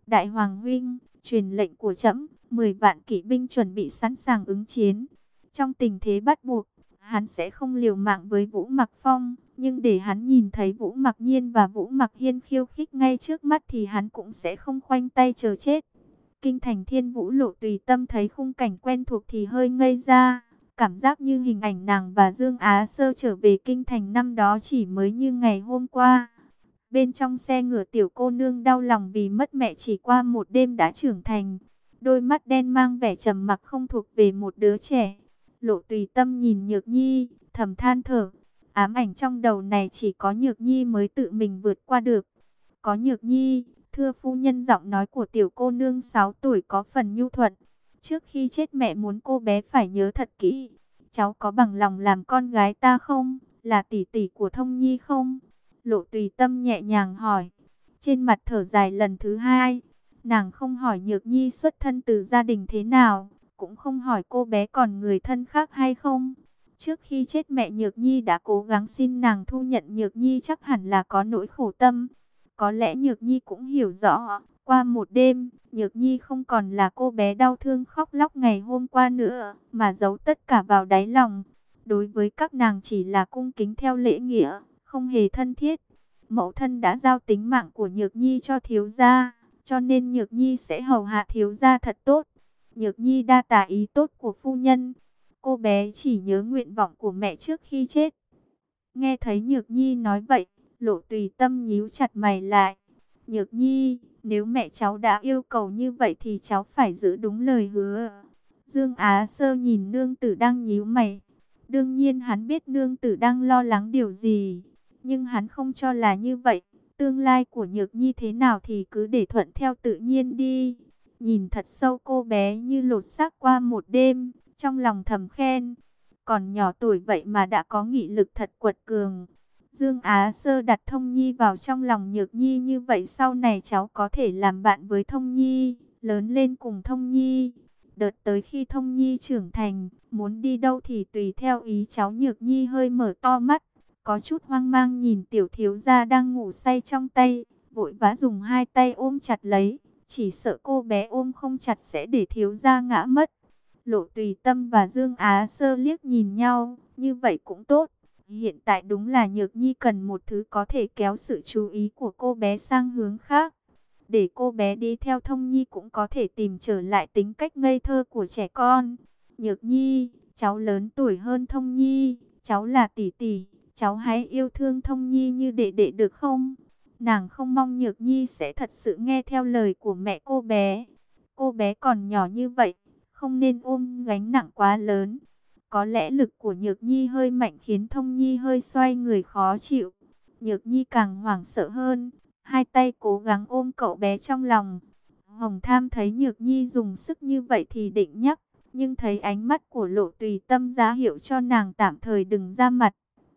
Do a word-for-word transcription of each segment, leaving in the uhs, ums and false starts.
Đại Hoàng huynh, truyền lệnh của trẫm, mười vạn kỵ binh chuẩn bị sẵn sàng ứng chiến. Trong tình thế bắt buộc, hắn sẽ không liều mạng với Vũ Mặc Phong, nhưng để hắn nhìn thấy Vũ Mặc Nhiên và Vũ Mặc Hiên khiêu khích ngay trước mắt thì hắn cũng sẽ không khoanh tay chờ chết. Kinh thành Thiên Vũ Lộ Tùy Tâm thấy khung cảnh quen thuộc thì hơi ngây ra, cảm giác như hình ảnh nàng và Dương Á Sơ trở về kinh thành năm đó chỉ mới như ngày hôm qua. Bên trong xe ngựa tiểu cô nương đau lòng vì mất mẹ chỉ qua một đêm đã trưởng thành. Đôi mắt đen mang vẻ trầm mặc không thuộc về một đứa trẻ. Lộ Tùy Tâm nhìn Nhược Nhi, thầm than thở. Ám ảnh trong đầu này chỉ có Nhược Nhi mới tự mình vượt qua được. Có Nhược Nhi, thưa phu nhân, giọng nói của tiểu cô nương sáu tuổi có phần nhu thuận. Trước khi chết mẹ muốn cô bé phải nhớ thật kỹ. Cháu có bằng lòng làm con gái ta không? Là tỷ tỷ của Thông Nhi không? Lộ Tùy Tâm nhẹ nhàng hỏi. Trên mặt thở dài lần thứ hai. Nàng không hỏi Nhược Nhi xuất thân từ gia đình thế nào, cũng không hỏi cô bé còn người thân khác hay không. Trước khi chết mẹ Nhược Nhi đã cố gắng xin nàng thu nhận Nhược Nhi, chắc hẳn là có nỗi khổ tâm. Có lẽ Nhược Nhi cũng hiểu rõ, qua một đêm, Nhược Nhi không còn là cô bé đau thương khóc lóc ngày hôm qua nữa, mà giấu tất cả vào đáy lòng. Đối với các nàng chỉ là cung kính theo lễ nghĩa, không hề thân thiết. Mẫu thân đã giao tính mạng của Nhược Nhi cho thiếu gia, cho nên Nhược Nhi sẽ hầu hạ thiếu gia thật tốt. Nhược Nhi đa tạ ý tốt của phu nhân. Cô bé chỉ nhớ nguyện vọng của mẹ trước khi chết. Nghe thấy Nhược Nhi nói vậy, Lộ Tùy Tâm nhíu chặt mày lại. Nhược Nhi, nếu mẹ cháu đã yêu cầu như vậy thì cháu phải giữ đúng lời hứa. Dương Á Sơ nhìn nương tử đang nhíu mày. Đương nhiên hắn biết nương tử đang lo lắng điều gì, nhưng hắn không cho là như vậy. Tương lai của Nhược Nhi thế nào thì cứ để thuận theo tự nhiên đi. Nhìn thật sâu cô bé như lột xác qua một đêm, trong lòng thầm khen. Còn nhỏ tuổi vậy mà đã có nghị lực thật quật cường. Dương Á Sơ đặt Thông Nhi vào trong lòng Nhược Nhi, như vậy sau này cháu có thể làm bạn với Thông Nhi, lớn lên cùng Thông Nhi. Đợt tới khi Thông Nhi trưởng thành, muốn đi đâu thì tùy theo ý cháu. Nhược Nhi hơi mở to mắt, có chút hoang mang nhìn tiểu thiếu gia đang ngủ say trong tay, vội vã dùng hai tay ôm chặt lấy, chỉ sợ cô bé ôm không chặt sẽ để thiếu gia ngã mất. Lộ Tùy Tâm và Dương Á Sơ liếc nhìn nhau, như vậy cũng tốt. Hiện tại đúng là Nhược Nhi cần một thứ có thể kéo sự chú ý của cô bé sang hướng khác. Để cô bé đi theo Thông Nhi cũng có thể tìm trở lại tính cách ngây thơ của trẻ con. Nhược Nhi, cháu lớn tuổi hơn Thông Nhi, cháu là tỷ tỷ, cháu hãy yêu thương Thông Nhi như đệ đệ được không? Nàng không mong Nhược Nhi sẽ thật sự nghe theo lời của mẹ cô bé. Cô bé còn nhỏ như vậy, không nên ôm gánh nặng quá lớn. Có lẽ lực của Nhược Nhi hơi mạnh khiến Thông Nhi hơi xoay người khó chịu. Nhược Nhi càng hoảng sợ hơn, hai tay cố gắng ôm cậu bé trong lòng. Hồng Tham thấy Nhược Nhi dùng sức như vậy thì định nhắc, nhưng thấy ánh mắt của Lộ Tùy Tâm ra hiệu cho nàng tạm thời đừng ra mặt.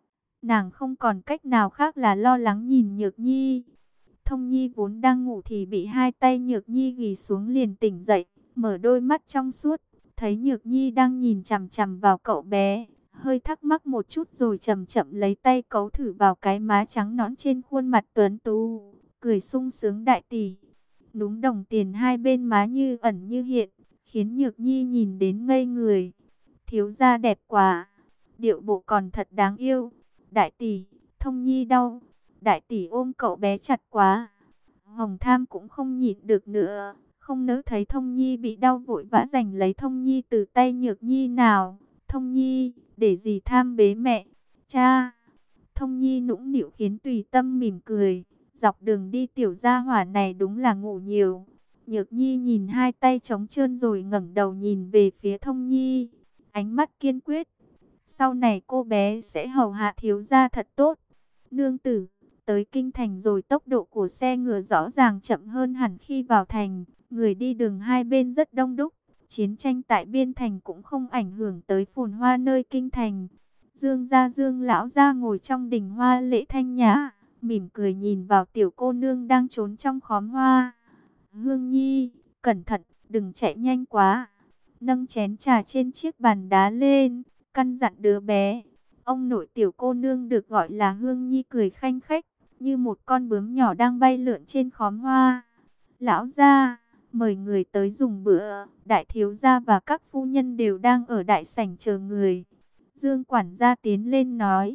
Nàng không còn cách nào khác là lo lắng nhìn Nhược Nhi. Thông Nhi vốn đang ngủ thì bị hai tay Nhược Nhi ghì xuống liền tỉnh dậy, mở đôi mắt trong suốt, thấy Nhược Nhi đang nhìn chằm chằm vào cậu bé, hơi thắc mắc một chút rồi chậm chậm lấy tay cấu thử vào cái má trắng nõn trên khuôn mặt tuấn tú, cười sung sướng đại tỷ. Núm đồng tiền hai bên má như ẩn như hiện, khiến Nhược Nhi nhìn đến ngây người. Thiếu gia đẹp quá, điệu bộ còn thật đáng yêu. Đại tỷ, Thông Nhi đau. Đại tỷ ôm cậu bé chặt quá. Hồng Tham cũng không nhịn được nữa, không nỡ thấy Thông Nhi bị đau vội vã giành lấy Thông Nhi từ tay Nhược Nhi. Nào, Thông Nhi, để dì Tham bế mẹ. Cha. Thông Nhi nũng nịu khiến Tùy Tâm mỉm cười. Dọc đường đi tiểu gia hỏa này đúng là ngủ nhiều. Nhược Nhi nhìn hai tay trống trơn rồi ngẩng đầu nhìn về phía Thông Nhi, ánh mắt kiên quyết. Sau này cô bé sẽ hầu hạ thiếu gia thật tốt. Nương tử, tới kinh thành rồi tốc độ của xe ngựa rõ ràng chậm hơn hẳn khi vào thành. Người đi đường hai bên rất đông đúc. Chiến tranh tại biên thành cũng không ảnh hưởng tới phồn hoa nơi kinh thành. Dương gia Dương lão gia ngồi trong đình hoa lễ thanh nhã, mỉm cười nhìn vào tiểu cô nương đang trốn trong khóm hoa. Hương Nhi, cẩn thận, đừng chạy nhanh quá. Nâng chén trà trên chiếc bàn đá lên, căn dặn đứa bé. Ông nội tiểu cô nương được gọi là Hương Nhi cười khanh khách, như một con bướm nhỏ đang bay lượn trên khóm hoa. Lão gia, mời người tới dùng bữa. Đại thiếu gia và các phu nhân đều đang ở đại sảnh chờ người. Dương quản gia tiến lên nói.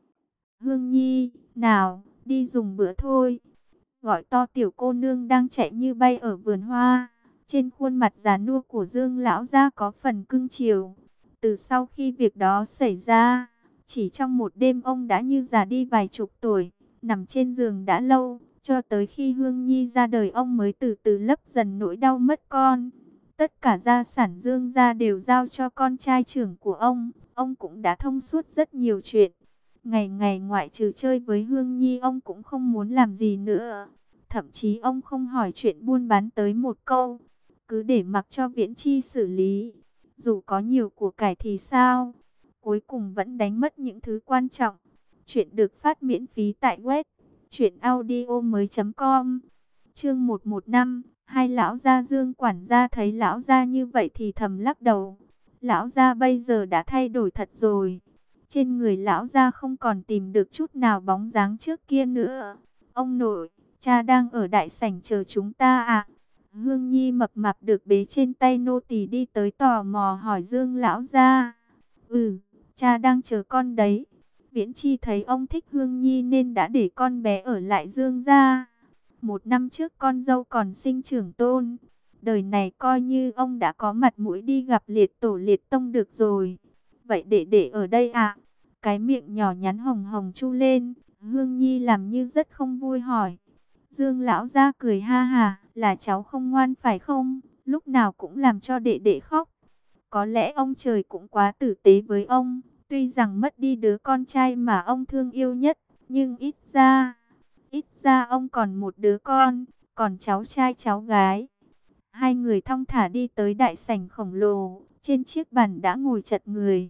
Hương Nhi, nào, đi dùng bữa thôi. Gọi to tiểu cô nương đang chạy như bay ở vườn hoa. Trên khuôn mặt già nua của Dương lão gia có phần cưng chiều. Từ sau khi việc đó xảy ra, chỉ trong một đêm ông đã như già đi vài chục tuổi, nằm trên giường đã lâu, cho tới khi Hương Nhi ra đời ông mới từ từ lấp dần nỗi đau mất con. Tất cả gia sản Dương gia đều giao cho con trai trưởng của ông, ông cũng đã thông suốt rất nhiều chuyện. Ngày ngày ngoại trừ chơi với Hương Nhi ông cũng không muốn làm gì nữa. Thậm chí ông không hỏi chuyện buôn bán tới một câu, cứ để mặc cho Viễn Chi xử lý. Dù có nhiều của cải thì sao, cuối cùng vẫn đánh mất những thứ quan trọng. Chuyện được phát miễn phí tại web truyện audio mới chấm com. Chương một trăm mười lăm. Hai lão gia. Dương quản gia thấy lão gia như vậy thì thầm lắc đầu. Lão gia bây giờ đã thay đổi thật rồi. Trên người lão gia không còn tìm được chút nào bóng dáng trước kia nữa. Ông nội, cha đang ở đại sảnh chờ chúng ta à? Hương Nhi mập mạp được bế trên tay nô tỳ đi tới tò mò hỏi Dương lão gia. Ừ, cha đang chờ con đấy. Viễn Chi thấy ông thích Hương Nhi nên đã để con bé ở lại Dương gia. Một năm trước con dâu còn sinh trưởng tôn. Đời này coi như ông đã có mặt mũi đi gặp liệt tổ liệt tông được rồi. Vậy để để ở đây à? Cái miệng nhỏ nhắn hồng hồng chu lên. Hương Nhi làm như rất không vui hỏi. Dương lão gia cười ha hà, là cháu không ngoan phải không? Lúc nào cũng làm cho đệ đệ khóc. Có lẽ ông trời cũng quá tử tế với ông. Tuy rằng mất đi đứa con trai mà ông thương yêu nhất, nhưng ít ra, ít ra ông còn một đứa con, còn cháu trai cháu gái. Hai người thong thả đi tới đại sảnh khổng lồ, trên chiếc bàn đã ngồi chật người.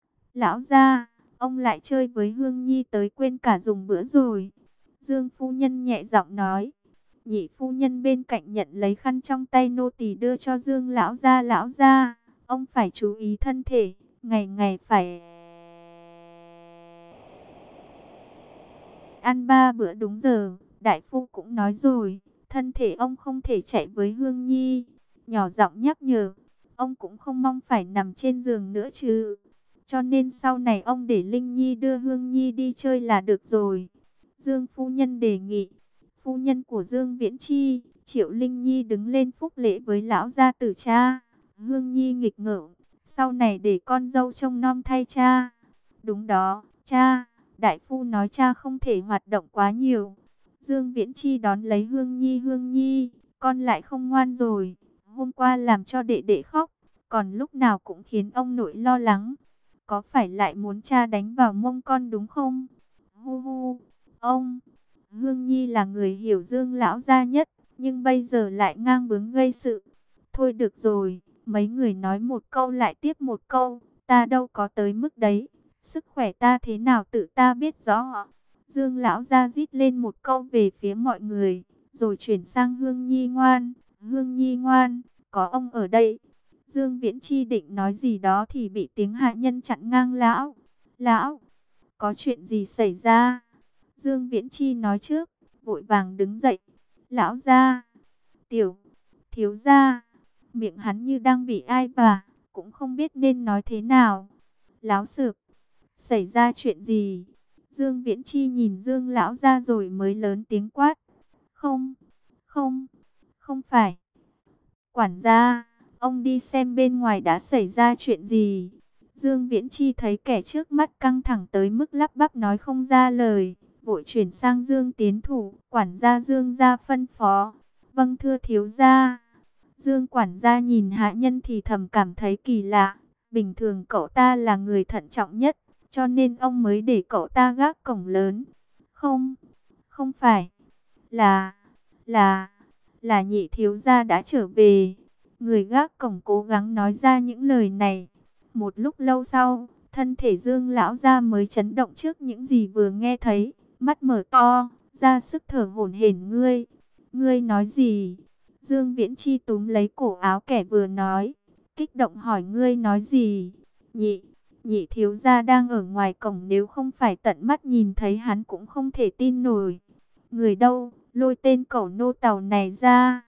Lão gia, ông lại chơi với Hương Nhi tới quên cả dùng bữa rồi. Dương phu nhân nhẹ giọng nói. Nhị phu nhân bên cạnh nhận lấy khăn trong tay nô tỳ đưa cho Dương lão gia. Lão gia, ông phải chú ý thân thể, ngày ngày phải ăn ba bữa đúng giờ. Đại phu cũng nói rồi, thân thể ông không thể chạy với Hương Nhi. Nhỏ giọng nhắc nhở, ông cũng không mong phải nằm trên giường nữa chứ. Cho nên sau này ông để Linh Nhi đưa Hương Nhi đi chơi là được rồi. Dương phu nhân đề nghị. Phu nhân của Dương Viễn Chi, Triệu Linh Nhi đứng lên phúc lễ với lão gia tử cha. Hương Nhi nghịch ngợm, sau này để con dâu trông nom thay cha. Đúng đó, cha. Đại phu nói cha không thể hoạt động quá nhiều. Dương Viễn Chi đón lấy Hương Nhi. Hương Nhi, con lại không ngoan rồi. Hôm qua làm cho đệ đệ khóc, còn lúc nào cũng khiến ông nội lo lắng. Có phải lại muốn cha đánh vào mông con đúng không? Hu hu, ông. Hương Nhi là người hiểu Dương lão gia nhất, nhưng bây giờ lại ngang bướng gây sự. Thôi được rồi, mấy người nói một câu lại tiếp một câu, ta đâu có tới mức đấy. Sức khỏe ta thế nào tự ta biết rõ. Dương lão gia rít lên một câu về phía mọi người, rồi chuyển sang Hương Nhi ngoan. Hương Nhi ngoan, có ông ở đây. Dương Viễn Chi định nói gì đó thì bị tiếng hạ nhân chặn ngang. Lão, lão, có chuyện gì xảy ra? Dương Viễn Chi nói trước, vội vàng đứng dậy. Lão gia, tiểu, thiếu gia. Miệng hắn như đang bị ai và, cũng không biết nên nói thế nào. Láo xược, xảy ra chuyện gì? Dương Viễn Chi nhìn Dương lão gia rồi mới lớn tiếng quát. Không, không, không phải. Quản gia, ông đi xem bên ngoài đã xảy ra chuyện gì? Dương Viễn Chi thấy kẻ trước mắt căng thẳng tới mức lắp bắp nói không ra lời, vội chuyển sang Dương Tiến Thủ. Quản gia Dương gia phân phó. Vâng thưa thiếu gia. Dương quản gia nhìn hạ nhân thì thầm cảm thấy kỳ lạ. Bình thường cậu ta là người thận trọng nhất, cho nên ông mới để cậu ta gác cổng lớn. Không, không phải. Là, là, là nhị thiếu gia đã trở về. Người gác cổng cố gắng nói ra những lời này. Một lúc lâu sau, thân thể Dương lão gia mới chấn động trước những gì vừa nghe thấy. Mắt mở to, ra sức thở hổn hển. Ngươi, ngươi nói gì? Dương Viễn Chi túm lấy cổ áo kẻ vừa nói, kích động hỏi ngươi nói gì? Nhị, nhị thiếu gia đang ở ngoài cổng, nếu không phải tận mắt nhìn thấy hắn cũng không thể tin nổi. Người đâu, lôi tên cẩu nô tàu này ra.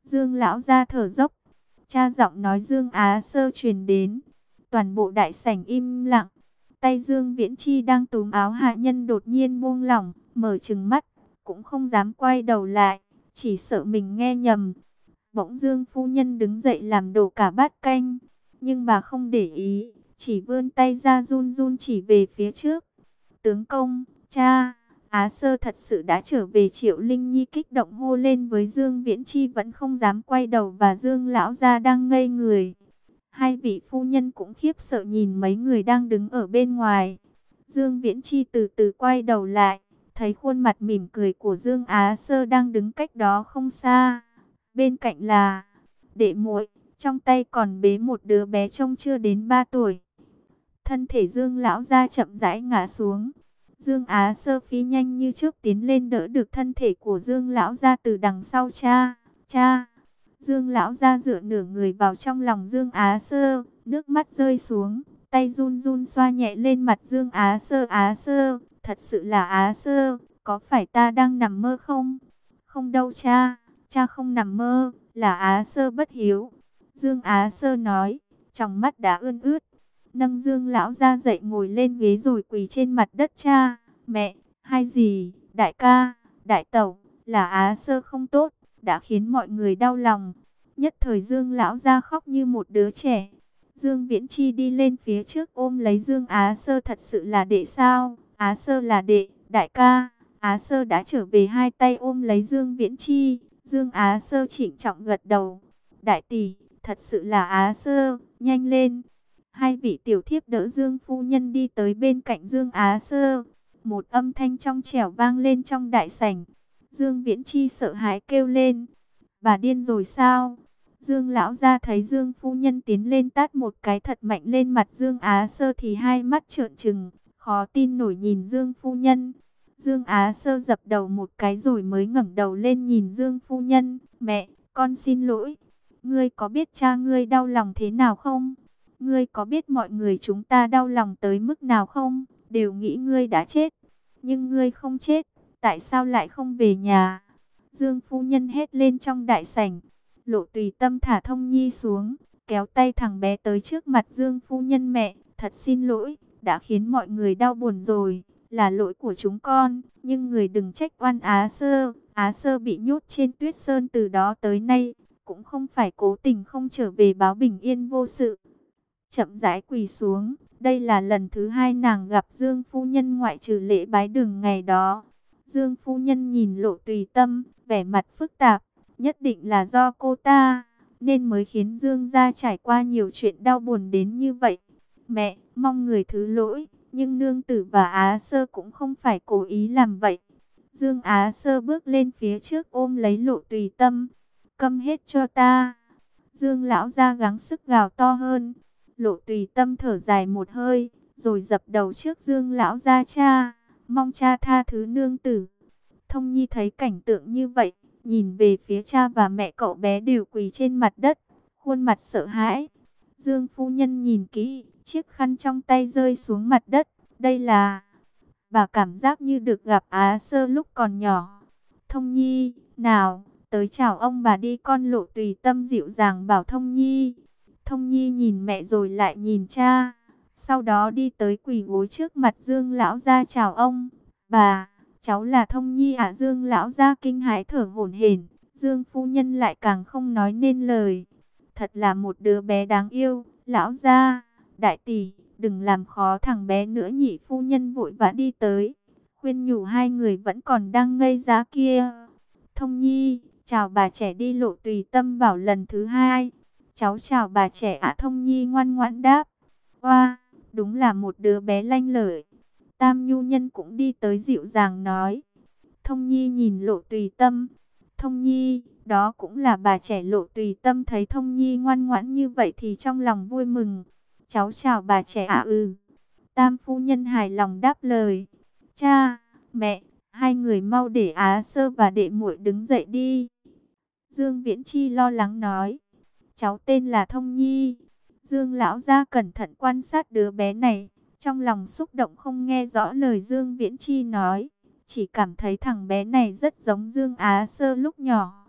Dương lão ra thở dốc. Cha giọng nói Dương Á Sơ truyền đến. Toàn bộ đại sảnh im lặng. Tay Dương Viễn Chi đang túm áo hạ nhân đột nhiên buông lỏng, mở trừng mắt, cũng không dám quay đầu lại, chỉ sợ mình nghe nhầm. Bỗng Dương phu nhân đứng dậy làm đổ cả bát canh, nhưng bà không để ý, chỉ vươn tay ra run run chỉ về phía trước. Tướng công, cha, Á Sơ thật sự đã trở về. Triệu Linh Nhi kích động hô lên với Dương Viễn Chi vẫn không dám quay đầu, và Dương lão gia đang ngây người. Hai vị phu nhân cũng khiếp sợ nhìn mấy người đang đứng ở bên ngoài. Dương Viễn Chi từ từ quay đầu lại, thấy khuôn mặt mỉm cười của Dương Á Sơ đang đứng cách đó không xa. Bên cạnh là đệ muội, trong tay còn bế một đứa bé trông chưa đến ba tuổi. Thân thể Dương lão gia chậm rãi ngã xuống. Dương Á Sơ phi nhanh như trước tiến lên đỡ được thân thể của Dương lão gia từ đằng sau. Cha, cha. Dương lão gia dựa nửa người vào trong lòng Dương Á Sơ, nước mắt rơi xuống, tay run run xoa nhẹ lên mặt Dương Á Sơ. Á Sơ, thật sự là Á Sơ, có phải ta đang nằm mơ không? Không đâu cha, cha không nằm mơ, là Á Sơ bất hiếu. Dương Á Sơ nói, trong mắt đã ươn ướt, nâng Dương lão gia dậy ngồi lên ghế rồi quỳ trên mặt đất. Cha, mẹ, hai dì, đại ca, đại tẩu, là Á Sơ không tốt, đã khiến mọi người đau lòng. Nhất thời Dương lão gia khóc như một đứa trẻ. Dương Viễn Chi đi lên phía trước ôm lấy Dương Á Sơ. Thật sự là đệ sao? Á Sơ là đệ, đại ca. Á Sơ đã trở về. Hai tay ôm lấy Dương Viễn Chi. Dương Á Sơ trịnh trọng gật đầu. Đại tỷ, thật sự là Á Sơ, nhanh lên. Hai vị tiểu thiếp đỡ Dương phu nhân đi tới bên cạnh Dương Á Sơ. Một âm thanh trong trẻo vang lên trong đại sảnh. Dương Viễn Chi sợ hãi kêu lên, bà điên rồi sao? Dương lão gia thấy Dương phu nhân tiến lên tát một cái thật mạnh lên mặt Dương Á Sơ thì hai mắt trợn trừng, khó tin nổi nhìn Dương phu nhân. Dương Á Sơ dập đầu một cái rồi mới ngẩng đầu lên nhìn Dương phu nhân. Mẹ, con xin lỗi. Ngươi có biết cha ngươi đau lòng thế nào không? Ngươi có biết mọi người chúng ta đau lòng tới mức nào không? Đều nghĩ ngươi đã chết. Nhưng ngươi không chết. Tại sao lại không về nhà? Dương phu nhân hét lên trong đại sảnh. Lộ Tùy Tâm thả Thông Nhi xuống, kéo tay thằng bé tới trước mặt Dương phu nhân. Mẹ, thật xin lỗi, đã khiến mọi người đau buồn rồi, là lỗi của chúng con, nhưng người đừng trách oan Á Sơ. Á Sơ bị nhốt trên Tuyết Sơn từ đó tới nay, cũng không phải cố tình không trở về báo bình yên vô sự. Chậm rãi quỳ xuống, đây là lần thứ hai nàng gặp Dương phu nhân ngoại trừ lễ bái đường ngày đó. Dương phu nhân nhìn Lộ Tùy Tâm, vẻ mặt phức tạp, nhất định là do cô ta, nên mới khiến Dương gia trải qua nhiều chuyện đau buồn đến như vậy. Mẹ, mong người thứ lỗi, nhưng nương tử và Á Sơ cũng không phải cố ý làm vậy. Dương Á Sơ bước lên phía trước ôm lấy Lộ Tùy Tâm. Câm hết cho ta. Dương lão gia gắng sức gào to hơn. Lộ Tùy Tâm thở dài một hơi, rồi dập đầu trước Dương lão gia. Cha, mong cha tha thứ nương tử. Thông Nhi thấy cảnh tượng như vậy, nhìn về phía cha và mẹ cậu bé đều quỳ trên mặt đất, khuôn mặt sợ hãi. Dương phu nhân nhìn kỹ, chiếc khăn trong tay rơi xuống mặt đất. Đây là... Bà cảm giác như được gặp Á Sơ lúc còn nhỏ. Thông Nhi, nào, tới chào ông bà đi con. Lộ Tùy Tâm dịu dàng bảo Thông Nhi. Thông Nhi nhìn mẹ rồi lại nhìn cha, sau đó đi tới quỳ gối trước mặt Dương lão gia chào ông. Bà, cháu là Thông Nhi ạ. Dương lão gia kinh hãi thở hổn hển. Dương phu nhân lại càng không nói nên lời. Thật là một đứa bé đáng yêu. Lão gia, đại tỷ, đừng làm khó thằng bé nữa. Nhị phu nhân vội vã đi tới, khuyên nhủ hai người vẫn còn đang ngây ra kia. Thông Nhi, chào bà trẻ đi. Lộ Tùy Tâm bảo lần thứ hai. Cháu chào bà trẻ ạ. Thông Nhi ngoan ngoãn đáp. Oa, đúng là một đứa bé lanh lợi. Tam Nhu Nhân cũng đi tới dịu dàng nói. Thông Nhi nhìn Lộ Tùy Tâm. Thông Nhi, đó cũng là bà trẻ. Lộ Tùy Tâm thấy Thông Nhi ngoan ngoãn như vậy thì trong lòng vui mừng. Cháu chào bà trẻ ạ. Ừ. Tam phu nhân hài lòng đáp lời. Cha, mẹ, hai người mau để Á Sơ và đệ muội đứng dậy đi. Dương Viễn Chi lo lắng nói. Cháu tên là Thông Nhi. Dương lão gia cẩn thận quan sát đứa bé này, trong lòng xúc động không nghe rõ lời Dương Viễn Chi nói, chỉ cảm thấy thằng bé này rất giống Dương Á Sơ lúc nhỏ.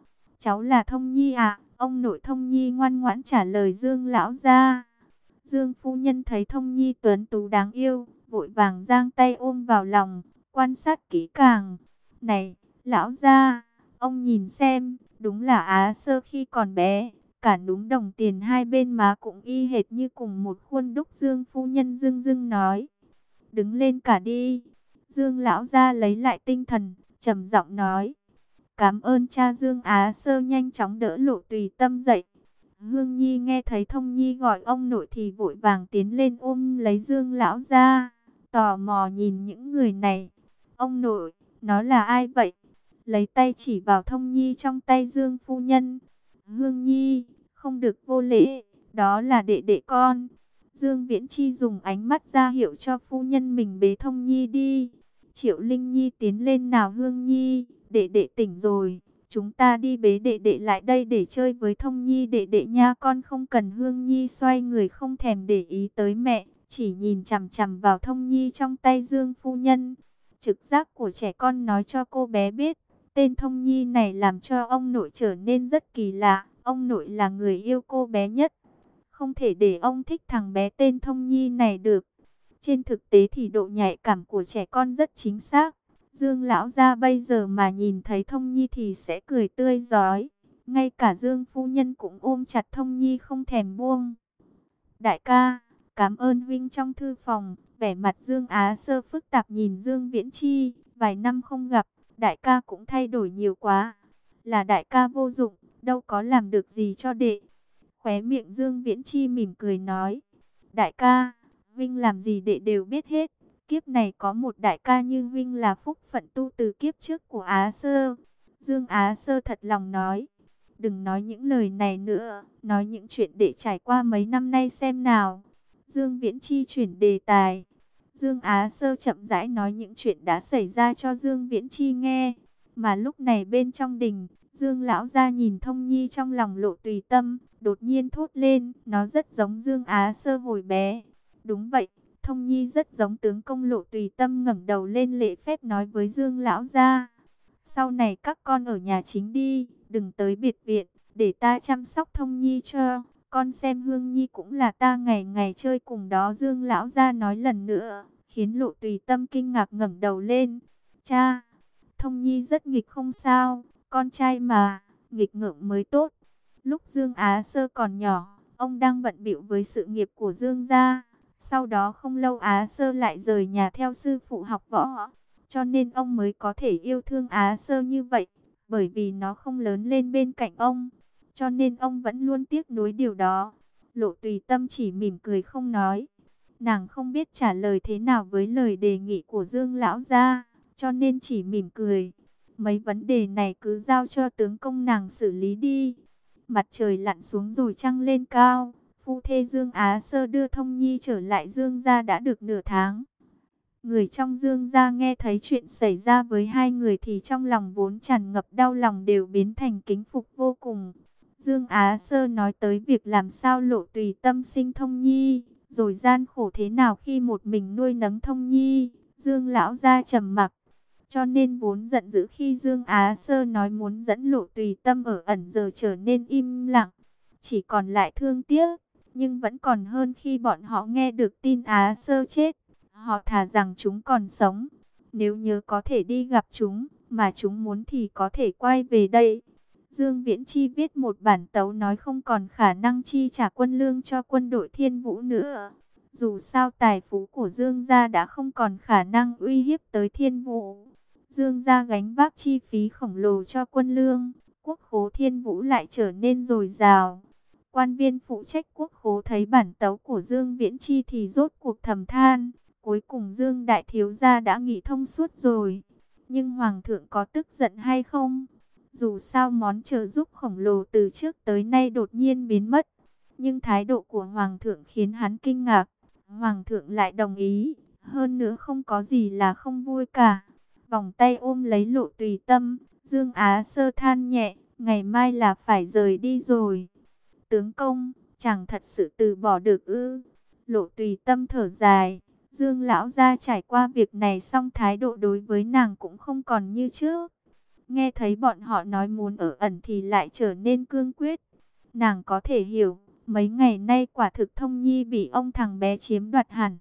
cháu là Thông Nhi ạ. Ông nội Thông Nhi ngoan ngoãn trả lời Dương lão gia. Dương phu nhân thấy Thông Nhi tuấn tú đáng yêu, vội vàng giang tay ôm vào lòng, quan sát kỹ càng. Này, lão gia, ông nhìn xem, đúng là Á Sơ khi còn bé, cả núm đồng tiền hai bên má cũng y hệt như cùng một khuôn đúc. Dương phu nhân dưng dưng nói, đứng lên cả đi. Dương lão gia lấy lại tinh thần, trầm giọng nói, cảm ơn cha. Dương Á Sơ nhanh chóng đỡ Lộ Tùy Tâm dậy. Hương Nhi nghe thấy Thông Nhi gọi ông nội thì vội vàng tiến lên ôm lấy Dương lão gia, tò mò nhìn những người này. Ông nội, nó là ai vậy? Lấy tay chỉ vào Thông Nhi trong tay Dương phu nhân. Hương Nhi, không được vô lễ, đó là đệ đệ con. Dương Viễn Chi dùng ánh mắt ra hiệu cho phu nhân mình bế Thông Nhi đi. Triệu Linh Nhi tiến lên, nào Hương Nhi, đệ đệ tỉnh rồi, chúng ta đi bế đệ đệ lại đây để chơi với Thông Nhi đệ đệ nha. Con không cần. Hương Nhi xoay người không thèm để ý tới mẹ, chỉ nhìn chằm chằm vào Thông Nhi trong tay Dương phu nhân. Trực giác của trẻ con nói cho cô bé biết, tên Thông Nhi này làm cho ông nội trở nên rất kỳ lạ. Ông nội là người yêu cô bé nhất, không thể để ông thích thằng bé tên Thông Nhi này được. Trên thực tế thì độ nhạy cảm của trẻ con rất chính xác. Dương lão gia bây giờ mà nhìn thấy Thông Nhi thì sẽ cười tươi rói. Ngay cả Dương phu nhân cũng ôm chặt Thông Nhi không thèm buông. Đại ca, cảm ơn huynh. Trong thư phòng, vẻ mặt Dương Á Sơ phức tạp nhìn Dương Viễn Chi. Vài năm không gặp, đại ca cũng thay đổi nhiều quá. Là đại ca vô dụng, đâu có làm được gì cho đệ. Khóe miệng Dương Viễn Chi mỉm cười nói, đại ca, huynh làm gì đệ đều biết hết. Kiếp này có một đại ca như huynh là phúc phận tu từ kiếp trước của Á Sơ. Dương Á Sơ thật lòng nói, đừng nói những lời này nữa, nói những chuyện đệ trải qua mấy năm nay xem nào. Dương Viễn Chi chuyển đề tài. Dương Á Sơ chậm rãi nói những chuyện đã xảy ra cho Dương Viễn Chi nghe. Mà lúc này bên trong đình, Dương lão gia nhìn Thông Nhi trong lòng Lộ Tùy Tâm, đột nhiên thốt lên, nó rất giống Dương Á Sơ hồi bé. Đúng vậy, Thông Nhi rất giống tướng công. Lộ Tùy Tâm ngẩng đầu lên lễ phép nói với Dương lão gia, sau này các con ở nhà chính đi, đừng tới biệt viện, để ta chăm sóc Thông Nhi cho. Con xem Hương Nhi cũng là ta ngày ngày chơi cùng đó. Dương lão gia nói lần nữa, khiến Lộ Tùy Tâm kinh ngạc ngẩng đầu lên. Cha, Thông Nhi rất nghịch không sao, con trai mà, nghịch ngợm mới tốt. Lúc Dương Á Sơ còn nhỏ, ông đang bận bịu với sự nghiệp của Dương gia. Sau đó không lâu Á Sơ lại rời nhà theo sư phụ học võ, cho nên ông mới có thể yêu thương Á Sơ như vậy. Bởi vì nó không lớn lên bên cạnh ông, cho nên ông vẫn luôn tiếc nuối điều đó. Lộ Tùy Tâm chỉ mỉm cười không nói. Nàng không biết trả lời thế nào với lời đề nghị của Dương lão gia, cho nên chỉ mỉm cười. Mấy vấn đề này cứ giao cho tướng công nàng xử lý đi. Mặt trời lặn xuống rồi trăng lên cao. Phu thê Dương Á Sơ đưa Thông Nhi trở lại Dương gia đã được nửa tháng. Người trong Dương gia nghe thấy chuyện xảy ra với hai người thì trong lòng vốn tràn ngập đau lòng đều biến thành kính phục vô cùng. Dương Á Sơ nói tới việc làm sao Lộ Tùy Tâm sinh Thông Nhi, rồi gian khổ thế nào khi một mình nuôi nấng Thông Nhi. Dương lão gia trầm mặc, cho nên vốn giận dữ khi Dương Á Sơ nói muốn dẫn Lộ Tùy Tâm ở ẩn giờ trở nên im lặng, chỉ còn lại thương tiếc. Nhưng vẫn còn hơn khi bọn họ nghe được tin Á Sơ chết. Họ thà rằng chúng còn sống, nếu nhớ có thể đi gặp chúng, mà chúng muốn thì có thể quay về đây. Dương Viễn Chi viết một bản tấu nói không còn khả năng chi trả quân lương cho quân đội Thiên Vũ nữa. Dù sao tài phú của Dương gia đã không còn khả năng uy hiếp tới Thiên Vũ. Dương gia gánh vác chi phí khổng lồ cho quân lương, quốc khố Thiên Vũ lại trở nên dồi dào. Quan viên phụ trách quốc khố thấy bản tấu của Dương Viễn Chi thì rốt cuộc thầm than, cuối cùng Dương đại thiếu gia đã nghĩ thông suốt rồi. Nhưng Hoàng thượng có tức giận hay không? Dù sao món trợ giúp khổng lồ từ trước tới nay đột nhiên biến mất, nhưng thái độ của Hoàng thượng khiến hắn kinh ngạc. Hoàng thượng lại đồng ý, hơn nữa không có gì là không vui cả. Vòng tay ôm lấy Lộ Tùy Tâm, Dương Á Sơ than nhẹ, ngày mai là phải rời đi rồi. Tướng công, chẳng thật sự từ bỏ được ư? Lộ Tùy Tâm thở dài. Dương lão gia trải qua việc này xong thái độ đối với nàng cũng không còn như trước. nghe thấy bọn họ nói muốn ở ẩn thì lại trở nên cương quyết. Nàng có thể hiểu, mấy ngày nay quả thực Thông Nhi bị ông thằng bé chiếm đoạt hẳn.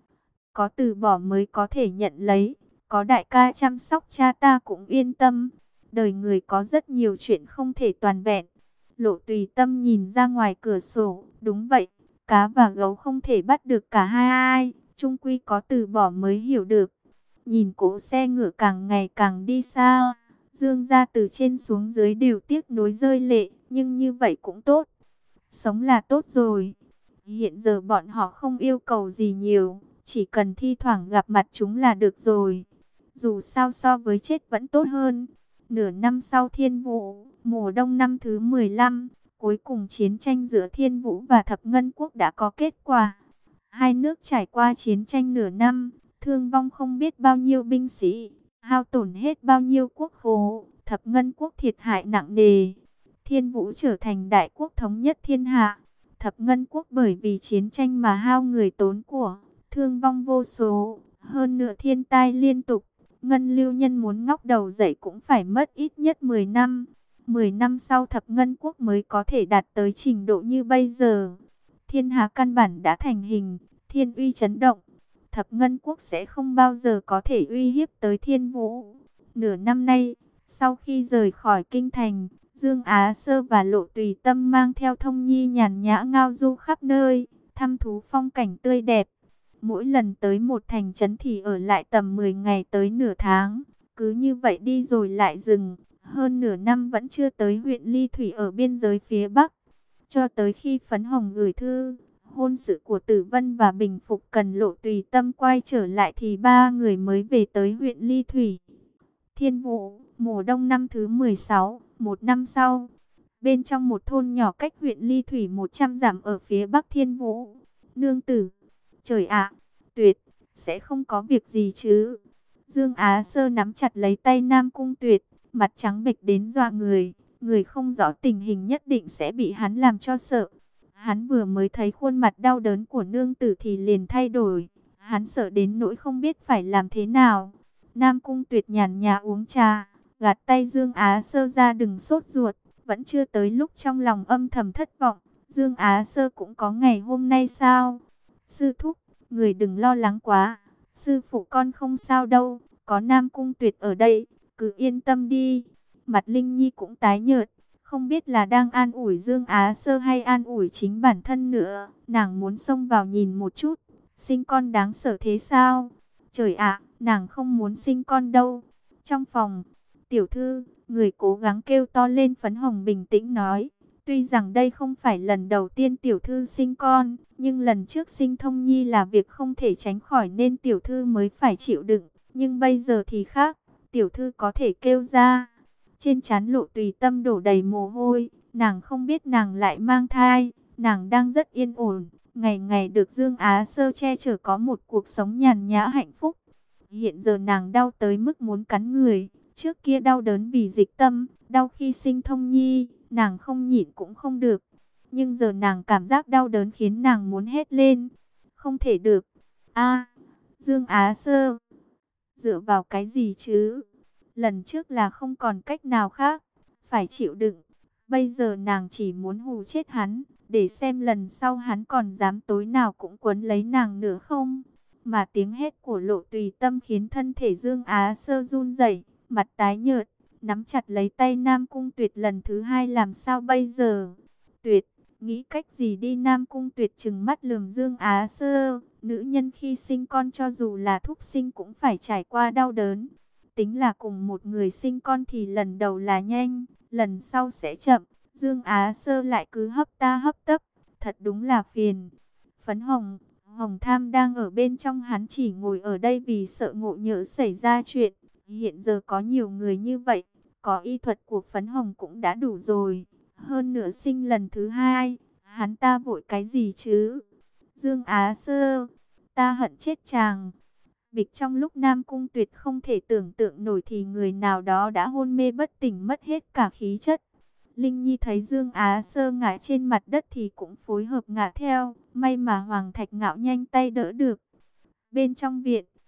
Có từ bỏ mới có thể nhận lấy, có đại ca chăm sóc cha ta cũng yên tâm. Đời người có rất nhiều chuyện không thể toàn vẹn. Lộ Tùy Tâm nhìn ra ngoài cửa sổ, đúng vậy, cá và gấu không thể bắt được cả hai ai, chung quy có từ bỏ mới hiểu được. Nhìn cỗ xe ngựa càng ngày càng đi xa, Dương gia từ trên xuống dưới đều tiếc nuối rơi lệ, nhưng như vậy cũng tốt. Sống là tốt rồi. Hiện giờ bọn họ không yêu cầu gì nhiều, chỉ cần thi thoảng gặp mặt chúng là được rồi. Dù sao so với chết vẫn tốt hơn. Nửa năm sau Thiên Vũ, mùa đông năm thứ mười lăm, cuối cùng chiến tranh giữa Thiên Vũ và Thập Ngân Quốc đã có kết quả. Hai nước trải qua chiến tranh nửa năm, thương vong không biết bao nhiêu binh sĩ, hao tổn hết bao nhiêu quốc khố, Thập Ngân Quốc thiệt hại nặng nề. Thiên Vũ trở thành đại quốc thống nhất thiên hạ. Thập Ngân Quốc bởi vì chiến tranh mà hao người tốn của, thương vong vô số, hơn nữa thiên tai liên tục. Ngân Lưu Nhân muốn ngóc đầu dậy cũng phải mất ít nhất mười năm. mười năm sau Thập Ngân Quốc mới có thể đạt tới trình độ như bây giờ. Thiên hạ căn bản đã thành hình, thiên uy chấn động. Thập Ngân Quốc sẽ không bao giờ có thể uy hiếp tới Thiên Vũ. Nửa năm nay, sau khi rời khỏi kinh thành, Dương Á Sơ và Lộ Tùy Tâm mang theo Thông Nhi nhàn nhã ngao du khắp nơi, thăm thú phong cảnh tươi đẹp. Mỗi lần tới một thành trấn thì ở lại tầm mười ngày tới nửa tháng, cứ như vậy đi rồi lại dừng. Hơn nửa năm vẫn chưa tới huyện Ly Thủy ở biên giới phía Bắc. Cho tới khi Phấn Hồng gửi thư, hôn sự của Tử Vân và Bình Phục cần Lộ Tùy Tâm quay trở lại thì ba người mới về tới huyện Ly Thủy. Thiên Vũ, mùa đông năm thứ mười sáu, một năm sau, bên trong một thôn nhỏ cách huyện Ly Thủy một trăm dặm ở phía Bắc Thiên Vũ. Nương tử, trời ạ, Tuyệt, sẽ không có việc gì chứ? Dương Á Sơ nắm chặt lấy tay Nam Cung Tuyệt, mặt trắng bệch đến dọa người. Người không rõ tình hình nhất định sẽ bị hắn làm cho sợ. Hắn vừa mới thấy khuôn mặt đau đớn của nương tử thì liền thay đổi. Hắn sợ đến nỗi không biết phải làm thế nào. Nam Cung Tuyệt nhàn nhã uống trà, gạt tay Dương Á Sơ ra, đừng sốt ruột. Vẫn chưa tới lúc trong lòng âm thầm thất vọng. Dương Á Sơ cũng có ngày hôm nay sao? Sư thúc, người đừng lo lắng quá. Sư phụ con không sao đâu, có Nam Cung Tuyệt ở đây, cứ yên tâm đi. Mặt Linh Nhi cũng tái nhợt, không biết là đang an ủi Dương Á Sơ hay an ủi chính bản thân nữa. Nàng muốn xông vào nhìn một chút, sinh con đáng sợ thế sao? Trời ạ, nàng không muốn sinh con đâu. Trong phòng, tiểu thư, người cố gắng kêu to lên. Phấn Hồng bình tĩnh nói, tuy rằng đây không phải lần đầu tiên tiểu thư sinh con, nhưng lần trước sinh Thông Nhi là việc không thể tránh khỏi nên tiểu thư mới phải chịu đựng. Nhưng bây giờ thì khác, tiểu thư có thể kêu ra. Trên trán Lộ Tùy Tâm đổ đầy mồ hôi, nàng không biết nàng lại mang thai, nàng đang rất yên ổn, ngày ngày được Dương Á Sơ che chở có một cuộc sống nhàn nhã hạnh phúc. Hiện giờ nàng đau tới mức muốn cắn người, trước kia đau đớn vì dịch tâm, đau khi sinh Thông Nhi, nàng không nhịn cũng không được. Nhưng giờ nàng cảm giác đau đớn khiến nàng muốn hét lên, không thể được. A, Dương Á Sơ, dựa vào cái gì chứ? Lần trước là không còn cách nào khác, phải chịu đựng. Bây giờ nàng chỉ muốn hù chết hắn, để xem lần sau hắn còn dám tối nào cũng quấn lấy nàng nữa không. Mà tiếng hét của Lộ Tùy Tâm khiến thân thể Dương Á Sơ run rẩy, mặt tái nhợt, nắm chặt lấy tay Nam Cung Tuyệt lần thứ hai. Làm sao bây giờ? Tuyệt, nghĩ cách gì đi. Nam Cung Tuyệt trừng mắt lườm Dương Á Sơ. Nữ nhân khi sinh con cho dù là thúc sinh cũng phải trải qua đau đớn. Tính là cùng một người sinh con thì lần đầu là nhanh, lần sau sẽ chậm. Dương Á Sơ lại cứ hấp ta hấp tấp, thật đúng là phiền. Phấn Hồng, Hồng Tham đang ở bên trong, hắn chỉ ngồi ở đây vì sợ Ngộ Nhỡ xảy ra chuyện. Hiện giờ có nhiều người như vậy, có y thuật của Phấn Hồng cũng đã đủ rồi. Hơn nữa sinh lần thứ hai, hắn ta vội cái gì chứ? Dương Á Sơ, ta hận chết chàng. Bịch, trong lúc Nam Cung Tuyệt không thể tưởng tượng nổi thì người nào đó đã hôn mê bất tỉnh, mất hết cả khí chất. Linh Nhi thấy Dương Á Sơ ngã trên mặt đất thì cũng phối hợp ngã theo. May mà Hoàng Thạch Ngạo nhanh tay đỡ được. Bên trong viện,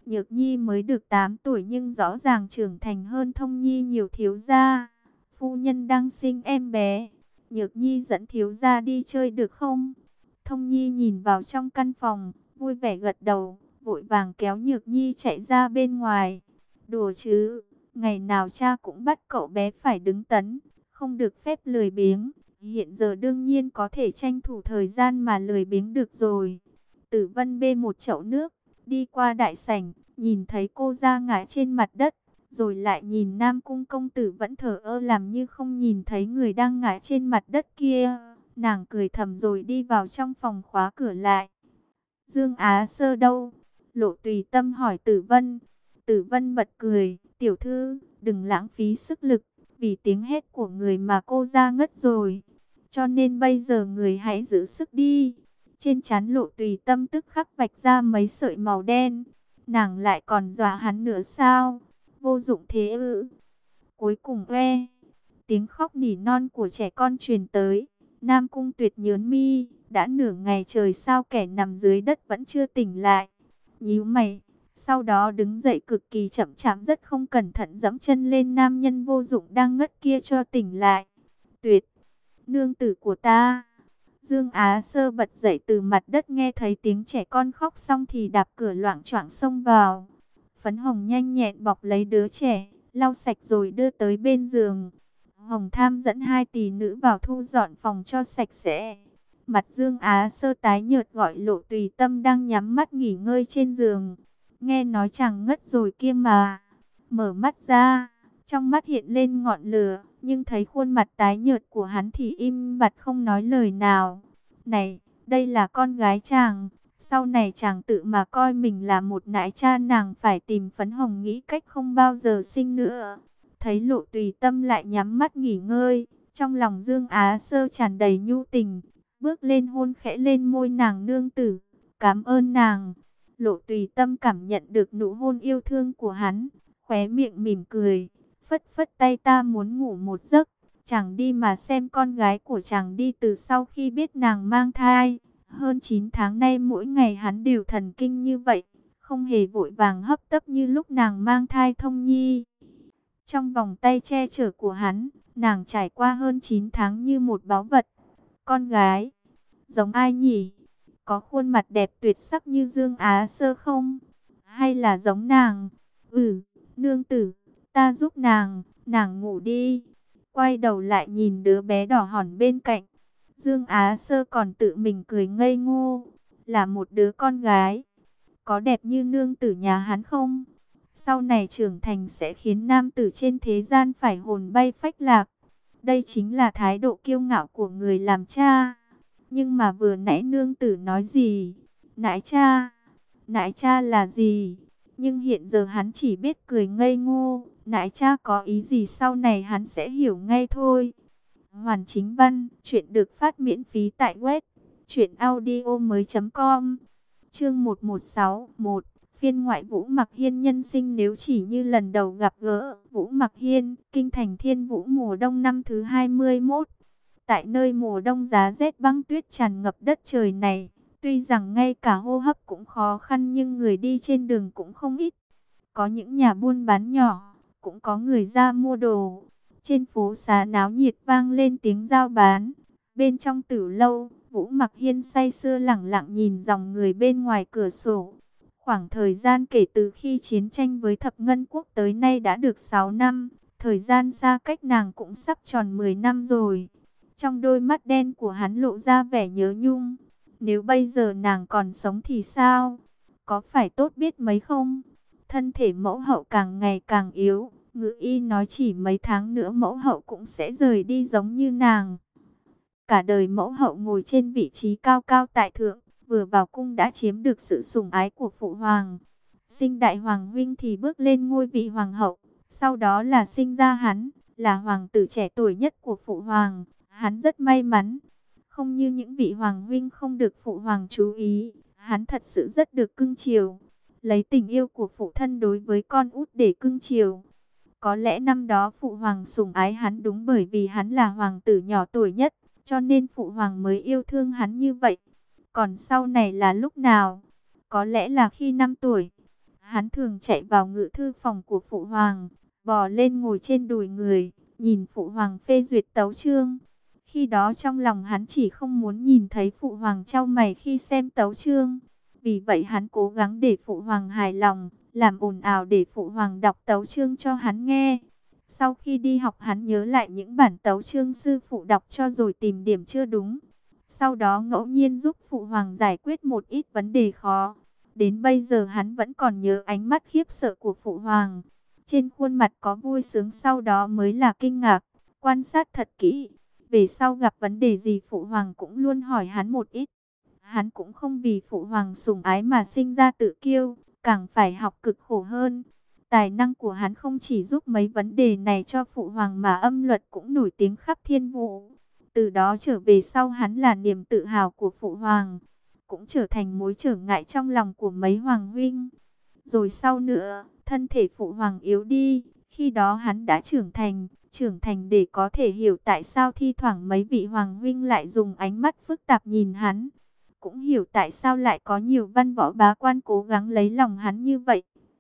Nhược Nhi mới được tám tuổi nhưng rõ ràng trưởng thành hơn Thông Nhi nhiều. Thiếu gia, phu nhân đang sinh em bé. Nhược Nhi dẫn thiếu gia đi chơi được không? Thông Nhi nhìn vào trong căn phòng, vui vẻ gật đầu, vội vàng kéo Nhược Nhi chạy ra bên ngoài. Đùa chứ, ngày nào cha cũng bắt cậu bé phải đứng tấn, không được phép lười biếng. Hiện giờ đương nhiên có thể tranh thủ thời gian mà lười biếng được rồi. Tử Vân bê một chậu nước, đi qua đại sảnh, nhìn thấy cô ra ngã trên mặt đất, rồi lại nhìn Nam Cung công tử vẫn thờ ơ làm như không nhìn thấy người đang ngã trên mặt đất kia. Nàng cười thầm rồi đi vào trong phòng khóa cửa lại. Dương Á Sơ đâu? Lộ Tùy Tâm hỏi Tử Vân. Tử Vân bật cười, tiểu thư, đừng lãng phí sức lực, vì tiếng hét của người mà cô ra ngất rồi. Cho nên bây giờ người hãy giữ sức đi. Trên trán Lộ Tùy Tâm tức khắc vạch ra mấy sợi màu đen. Nàng lại còn dọa hắn nữa sao? Vô dụng thế ư? Cuối cùng oe, tiếng khóc nỉ non của trẻ con truyền tới. Nam Cung Tuyệt nhớn mi, đã nửa ngày trời sao kẻ nằm dưới đất vẫn chưa tỉnh lại. Nhíu mày, sau đó đứng dậy cực kỳ chậm chạp rất không cẩn thận dẫm chân lên nam nhân vô dụng đang ngất kia cho tỉnh lại. Tuyệt, nương tử của ta. Dương Á Sơ bật dậy từ mặt đất, nghe thấy tiếng trẻ con khóc xong thì đạp cửa loạng choạng xông vào. Phấn Hồng nhanh nhẹn bọc lấy đứa trẻ, lau sạch rồi đưa tới bên giường. Hồng Tham dẫn hai tỷ nữ vào thu dọn phòng cho sạch sẽ. Mặt Dương Á Sơ tái nhợt gọi Lộ Tùy Tâm đang nhắm mắt nghỉ ngơi trên giường. Nghe nói chàng ngất rồi kia mà. Mở mắt ra, trong mắt hiện lên ngọn lửa, nhưng thấy khuôn mặt tái nhợt của hắn thì im bặt không nói lời nào. Này, đây là con gái chàng. Sau này chàng tự mà coi mình là một nãi cha, nàng phải tìm Phấn Hồng nghĩ cách không bao giờ sinh nữa. Thấy Lộ Tùy Tâm lại nhắm mắt nghỉ ngơi, trong lòng Dương Á Sơ tràn đầy nhu tình, bước lên hôn khẽ lên môi nàng. Nương tử, cảm ơn nàng. Lộ Tùy Tâm cảm nhận được nụ hôn yêu thương của hắn, khóe miệng mỉm cười, phất phất tay, ta muốn ngủ một giấc. Chàng đi mà xem con gái của chàng đi. Từ sau khi biết nàng mang thai, hơn chín tháng nay mỗi ngày hắn đều thần kinh như vậy, không hề vội vàng hấp tấp như lúc nàng mang thai Thông Nhi. Trong vòng tay che chở của hắn, nàng trải qua hơn chín tháng như một báu vật. Con gái, giống ai nhỉ? Có khuôn mặt đẹp tuyệt sắc như Dương Á Sơ không? Hay là giống nàng? Ừ, nương tử, ta giúp nàng, nàng ngủ đi. Quay đầu lại nhìn đứa bé đỏ hòn bên cạnh. Dương Á Sơ còn tự mình cười ngây ngô. Là một đứa con gái, có đẹp như nương tử nhà hắn không? Sau này trưởng thành sẽ khiến nam tử trên thế gian phải hồn bay phách lạc. Đây chính là thái độ kiêu ngạo của người làm cha. Nhưng mà vừa nãy nương tử nói gì? Nãi cha? Nãi cha là gì? Nhưng hiện giờ hắn chỉ biết cười ngây ngô. Nãi cha có ý gì sau này hắn sẽ hiểu ngay thôi. Hoàn Chính Văn, chuyện được phát miễn phí tại web truyện audio mới chấm com. Chương một trăm mười sáu, một. Phiên ngoại Vũ Mặc Hiên nhân sinh. Nếu chỉ như lần đầu gặp gỡ, Vũ Mặc Hiên, kinh thành Thiên Vũ mùa đông năm thứ hai mươi mốt. Tại nơi mùa đông giá rét băng tuyết tràn ngập đất trời này, tuy rằng ngay cả hô hấp cũng khó khăn nhưng người đi trên đường cũng không ít. Có những nhà buôn bán nhỏ, cũng có người ra mua đồ. Trên phố xá náo nhiệt vang lên tiếng giao bán. Bên trong tử lâu, Vũ Mặc Hiên say sưa lẳng lặng nhìn dòng người bên ngoài cửa sổ. Khoảng thời gian kể từ khi chiến tranh với Thập Ngân Quốc tới nay đã được sáu năm. Thời gian xa cách nàng cũng sắp tròn mười năm rồi. Trong đôi mắt đen của hắn lộ ra vẻ nhớ nhung. Nếu bây giờ nàng còn sống thì sao? Có phải tốt biết mấy không? Thân thể mẫu hậu càng ngày càng yếu. Ngự y nói chỉ mấy tháng nữa mẫu hậu cũng sẽ rời đi giống như nàng. Cả đời mẫu hậu ngồi trên vị trí cao cao tại thượng, vừa vào cung đã chiếm được sự sủng ái của phụ hoàng. Sinh đại hoàng huynh thì bước lên ngôi vị hoàng hậu, sau đó là sinh ra hắn, là hoàng tử trẻ tuổi nhất của phụ hoàng. Hắn rất may mắn, không như những vị hoàng huynh không được phụ hoàng chú ý, hắn thật sự rất được cưng chiều, lấy tình yêu của phụ thân đối với con út để cưng chiều. Có lẽ năm đó phụ hoàng sủng ái hắn đúng bởi vì hắn là hoàng tử nhỏ tuổi nhất, cho nên phụ hoàng mới yêu thương hắn như vậy. Còn sau này là lúc nào? Có lẽ là khi năm tuổi, Hắn thường chạy vào ngự thư phòng của phụ hoàng, bò lên ngồi trên đùi người, nhìn phụ hoàng phê duyệt tấu chương. Khi đó trong lòng hắn chỉ không muốn nhìn thấy phụ hoàng chau mày khi xem tấu chương. Vì vậy hắn cố gắng để phụ hoàng hài lòng, làm ồn ào để phụ hoàng đọc tấu chương cho hắn nghe. Sau khi đi học hắn nhớ lại những bản tấu chương sư phụ đọc cho rồi tìm điểm chưa đúng. Sau đó ngẫu nhiên giúp phụ hoàng giải quyết một ít vấn đề khó. Đến bây giờ hắn vẫn còn nhớ ánh mắt khiếp sợ của phụ hoàng. Trên khuôn mặt có vui sướng, sau đó mới là kinh ngạc. Quan sát thật kỹ, về sau gặp vấn đề gì phụ hoàng cũng luôn hỏi hắn một ít. Hắn cũng không vì phụ hoàng sủng ái mà sinh ra tự kiêu, càng phải học cực khổ hơn. Tài năng của hắn không chỉ giúp mấy vấn đề này cho phụ hoàng mà âm luật cũng nổi tiếng khắp thiên vũ. Từ đó trở về sau hắn là niềm tự hào của phụ hoàng, cũng trở thành mối trở ngại trong lòng của mấy hoàng huynh. Rồi sau nữa, thân thể phụ hoàng yếu đi, khi đó hắn đã trưởng thành, trưởng thành để có thể hiểu tại sao thi thoảng mấy vị hoàng huynh lại dùng ánh mắt phức tạp nhìn hắn. Cũng hiểu tại sao lại có nhiều văn võ bá quan cố gắng lấy lòng hắn như vậy.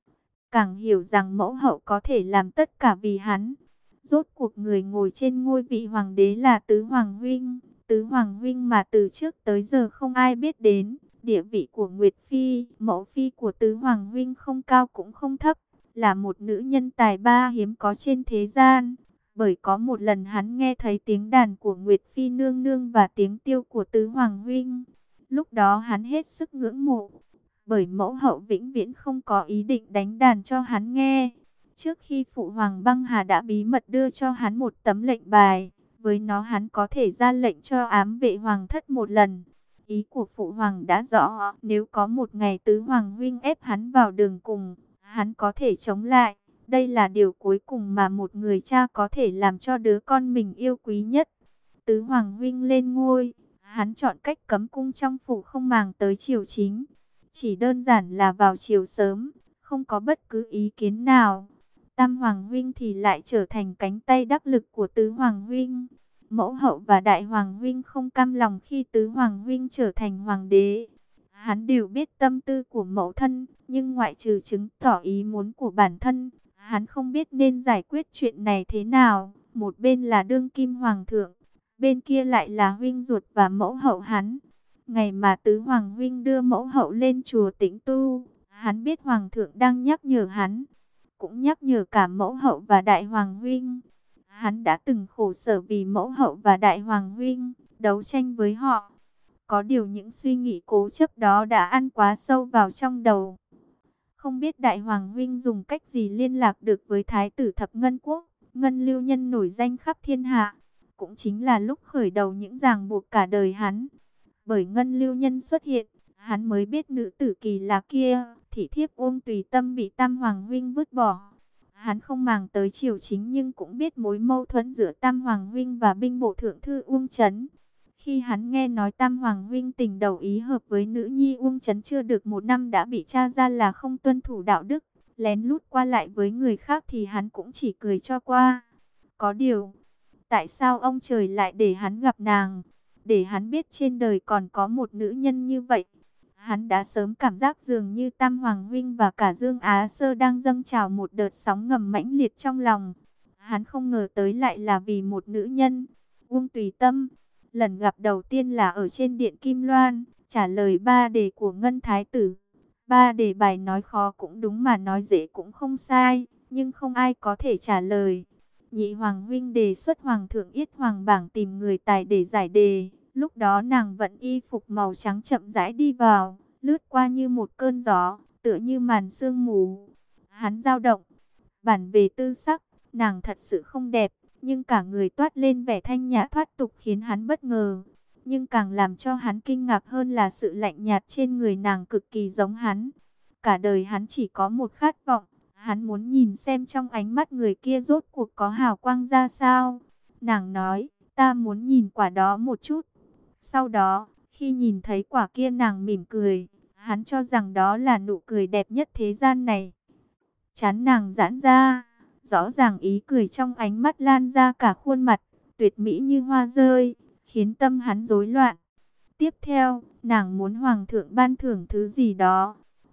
Càng hiểu rằng mẫu hậu có thể làm tất cả vì hắn. Rốt cuộc người ngồi trên ngôi vị hoàng đế là Tứ Hoàng Huynh. Tứ Hoàng Huynh mà từ trước tới giờ không ai biết đến. Địa vị của Nguyệt Phi, mẫu phi của Tứ Hoàng Huynh không cao cũng không thấp. Là một nữ nhân tài ba hiếm có trên thế gian. Bởi có một lần hắn nghe thấy tiếng đàn của Nguyệt Phi nương nương và tiếng tiêu của Tứ Hoàng Huynh. Lúc đó hắn hết sức ngưỡng mộ. Bởi mẫu hậu vĩnh viễn không có ý định đánh đàn cho hắn nghe. Trước khi phụ hoàng băng hà đã bí mật đưa cho hắn một tấm lệnh bài. Với nó hắn có thể ra lệnh cho ám vệ hoàng thất một lần. Ý của phụ hoàng đã rõ, nếu có một ngày Tứ Hoàng Huynh ép hắn vào đường cùng, hắn có thể chống lại. Đây là điều cuối cùng mà một người cha có thể làm cho đứa con mình yêu quý nhất. Tứ Hoàng Huynh lên ngôi, hắn chọn cách cấm cung trong phủ, không màng tới triều chính. Chỉ đơn giản là vào chiều sớm, không có bất cứ ý kiến nào. Tam Hoàng Huynh thì lại trở thành cánh tay đắc lực của Tứ Hoàng Huynh. Mẫu hậu và Đại Hoàng Huynh không cam lòng khi Tứ Hoàng Huynh trở thành hoàng đế. Hắn đều biết tâm tư của mẫu thân, nhưng ngoại trừ chứng tỏ ý muốn của bản thân, hắn không biết nên giải quyết chuyện này thế nào. Một bên là đương kim hoàng thượng, bên kia lại là huynh ruột và mẫu hậu hắn. Ngày mà Tứ Hoàng Huynh đưa mẫu hậu lên chùa tĩnh tu, hắn biết Hoàng thượng đang nhắc nhở hắn, cũng nhắc nhở cả mẫu hậu và Đại Hoàng Huynh. Hắn đã từng khổ sở vì mẫu hậu và Đại Hoàng Huynh, đấu tranh với họ. Có điều những suy nghĩ cố chấp đó đã ăn quá sâu vào trong đầu. Không biết Đại Hoàng Huynh dùng cách gì liên lạc được với Thái tử Thập Ngân Quốc, Ngân Lưu Nhân nổi danh khắp thiên hạ. Cũng chính là lúc khởi đầu những ràng buộc cả đời hắn. Bởi Ngân Lưu Nhân xuất hiện, hắn mới biết nữ tử kỳ lạ kia, thị thiếp Uông Tùy Tâm bị Tam Hoàng Huynh vứt bỏ. Hắn không màng tới triều chính nhưng cũng biết mối mâu thuẫn giữa Tam Hoàng Huynh và binh bộ thượng thư Uông Chấn. Khi hắn nghe nói Tam Hoàng Huynh tình đầu ý hợp với nữ nhi Uông Chấn chưa được một năm đã bị tra ra là không tuân thủ đạo đức, lén lút qua lại với người khác thì hắn cũng chỉ cười cho qua. Có điều, tại sao ông trời lại để hắn gặp nàng? Để hắn biết trên đời còn có một nữ nhân như vậy. Hắn đã sớm cảm giác dường như Tam Hoàng Huynh và cả Dương Á Sơ đang dâng trào một đợt sóng ngầm mãnh liệt trong lòng. Hắn không ngờ tới lại là vì một nữ nhân, Uông Tùy Tâm. Lần gặp đầu tiên là ở trên điện Kim Loan, trả lời ba đề của Ngân Thái Tử. Ba đề bài nói khó cũng đúng mà nói dễ cũng không sai, nhưng không ai có thể trả lời. Nhị Hoàng Huynh đề xuất Hoàng thượng Yết Hoàng bảng tìm người tài để giải đề. Lúc đó nàng vẫn y phục màu trắng chậm rãi đi vào, lướt qua như một cơn gió, tựa như màn sương mù. Hắn dao động, bản về tư sắc, nàng thật sự không đẹp, nhưng cả người toát lên vẻ thanh nhã thoát tục khiến hắn bất ngờ. Nhưng càng làm cho hắn kinh ngạc hơn là sự lạnh nhạt trên người nàng cực kỳ giống hắn. Cả đời hắn chỉ có một khát vọng, hắn muốn nhìn xem trong ánh mắt người kia rốt cuộc có hào quang ra sao. Nàng nói, ta muốn nhìn quả đó một chút. Sau đó, khi nhìn thấy quả kia nàng mỉm cười, hắn cho rằng đó là nụ cười đẹp nhất thế gian này. Trán nàng giãn ra, rõ ràng ý cười trong ánh mắt lan ra cả khuôn mặt, tuyệt mỹ như hoa rơi, khiến tâm hắn rối loạn. Tiếp theo, nàng muốn Hoàng thượng ban thưởng thứ gì đó.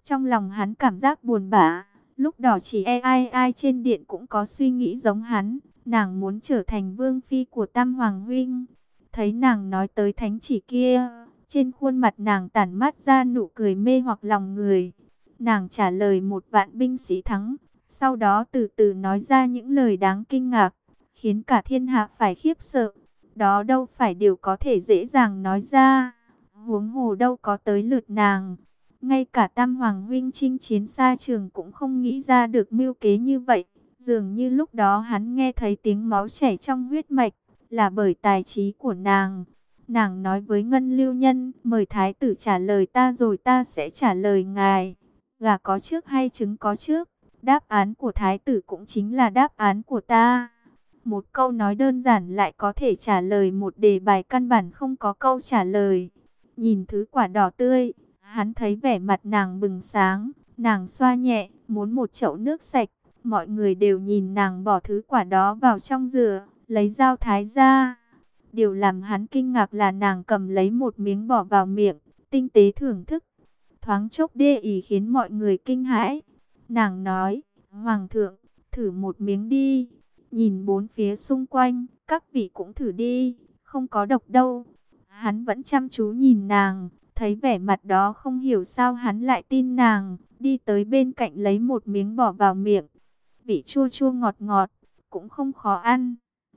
Trong lòng hắn cảm giác buồn bã, lúc đó chỉ e ai ai trên điện cũng có suy nghĩ giống hắn. Nàng muốn trở thành vương phi của Tam Hoàng huynh. Thấy nàng nói tới thánh chỉ kia, trên khuôn mặt nàng tản mát ra nụ cười mê hoặc lòng người. Nàng trả lời một vạn binh sĩ thắng, sau đó từ từ nói ra những lời đáng kinh ngạc, khiến cả thiên hạ phải khiếp sợ. Đó đâu phải điều có thể dễ dàng nói ra, huống hồ đâu có tới lượt nàng. Ngay cả Tam Hoàng huynh chinh chiến xa trường cũng không nghĩ ra được mưu kế như vậy. Dường như lúc đó hắn nghe thấy tiếng máu chảy trong huyết mạch, là bởi tài trí của nàng. Nàng nói với Ngân Lưu Nhân, mời thái tử trả lời ta rồi ta sẽ trả lời ngài. Gà có trước hay trứng có trước? Đáp án của thái tử cũng chính là đáp án của ta. Một câu nói đơn giản lại có thể trả lời một đề bài căn bản không có câu trả lời. Nhìn thứ quả đỏ tươi, hắn thấy vẻ mặt nàng bừng sáng. Nàng xoa nhẹ, muốn một chậu nước sạch. Mọi người đều nhìn nàng bỏ thứ quả đó vào trong dừa, lấy dao thái ra. Điều làm hắn kinh ngạc là nàng cầm lấy một miếng bỏ vào miệng, tinh tế thưởng thức. Thoáng chốc đê ý khiến mọi người kinh hãi. Nàng nói, Hoàng thượng, thử một miếng đi. Nhìn bốn phía xung quanh, các vị cũng thử đi, không có độc đâu. Hắn vẫn chăm chú nhìn nàng, thấy vẻ mặt đó không hiểu sao hắn lại tin nàng. Đi tới bên cạnh lấy một miếng bỏ vào miệng. Vị chua chua ngọt ngọt, cũng không khó ăn.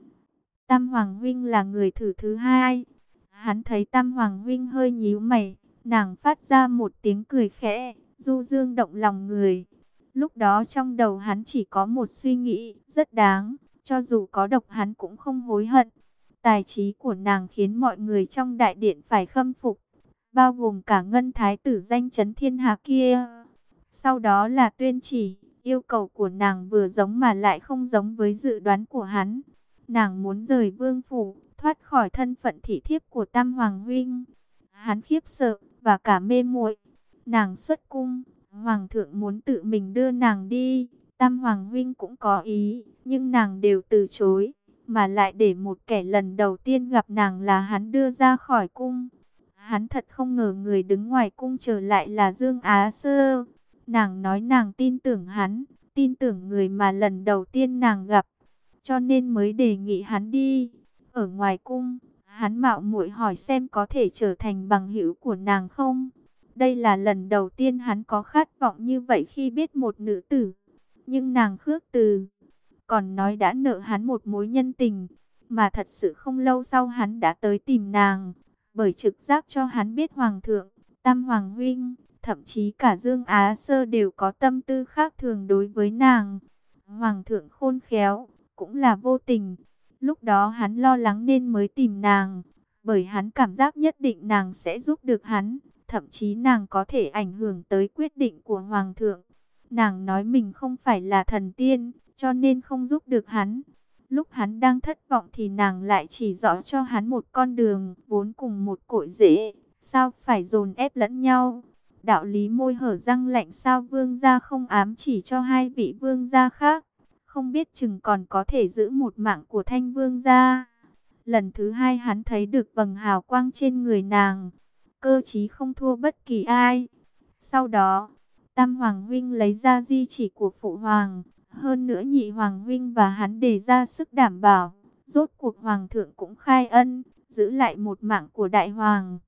Tam Hoàng huynh là người thử thứ hai. Hắn thấy Tam Hoàng huynh hơi nhíu mày, nàng phát ra một tiếng cười khẽ, du dương động lòng người. Lúc đó trong đầu hắn chỉ có một suy nghĩ, rất đáng, cho dù có độc hắn cũng không hối hận. Tài trí của nàng khiến mọi người trong đại điện phải khâm phục, bao gồm cả Ngân thái tử danh chấn thiên hạ kia. Sau đó là tuyên chỉ, yêu cầu của nàng vừa giống mà lại không giống với dự đoán của hắn. Nàng muốn rời vương phủ, thoát khỏi thân phận thị thiếp của Tam Hoàng huynh. Hắn khiếp sợ và cả mê muội. Nàng xuất cung, Hoàng thượng muốn tự mình đưa nàng đi. Tam Hoàng huynh cũng có ý, nhưng nàng đều từ chối. Mà lại để một kẻ lần đầu tiên gặp nàng là hắn đưa ra khỏi cung. Hắn thật không ngờ người đứng ngoài cung trở lại là Dương Á Sơ. Nàng nói nàng tin tưởng hắn, tin tưởng người mà lần đầu tiên nàng gặp, cho nên mới đề nghị hắn đi. Ở ngoài cung, hắn mạo muội hỏi xem có thể trở thành bằng hữu của nàng không. Đây là lần đầu tiên hắn có khát vọng như vậy khi biết một nữ tử. Nhưng nàng khước từ, còn nói đã nợ hắn một mối nhân tình. Mà thật sự không lâu sau hắn đã tới tìm nàng, bởi trực giác cho hắn biết Hoàng thượng, Tam Hoàng huynh, thậm chí cả Dương Á Sơ đều có tâm tư khác thường đối với nàng. Hoàng thượng khôn khéo, cũng là vô tình. Lúc đó hắn lo lắng nên mới tìm nàng, bởi hắn cảm giác nhất định nàng sẽ giúp được hắn, thậm chí nàng có thể ảnh hưởng tới quyết định của Hoàng thượng. Nàng nói mình không phải là thần tiên, cho nên không giúp được hắn. Lúc hắn đang thất vọng thì nàng lại chỉ rõ cho hắn một con đường, vốn cùng một cội rễ, sao phải dồn ép lẫn nhau. Đạo lý môi hở răng lạnh, sao vương gia không ám chỉ cho hai vị vương gia khác, không biết chừng còn có thể giữ một mạng của Thanh vương gia. Lần thứ hai hắn thấy được vầng hào quang trên người nàng, cơ trí không thua bất kỳ ai. Sau đó, Tam Hoàng huynh lấy ra di chỉ của phụ hoàng, hơn nữa Nhị Hoàng huynh và hắn đề ra sức đảm bảo, rốt cuộc Hoàng thượng cũng khai ân, giữ lại một mạng của Đại Hoàng.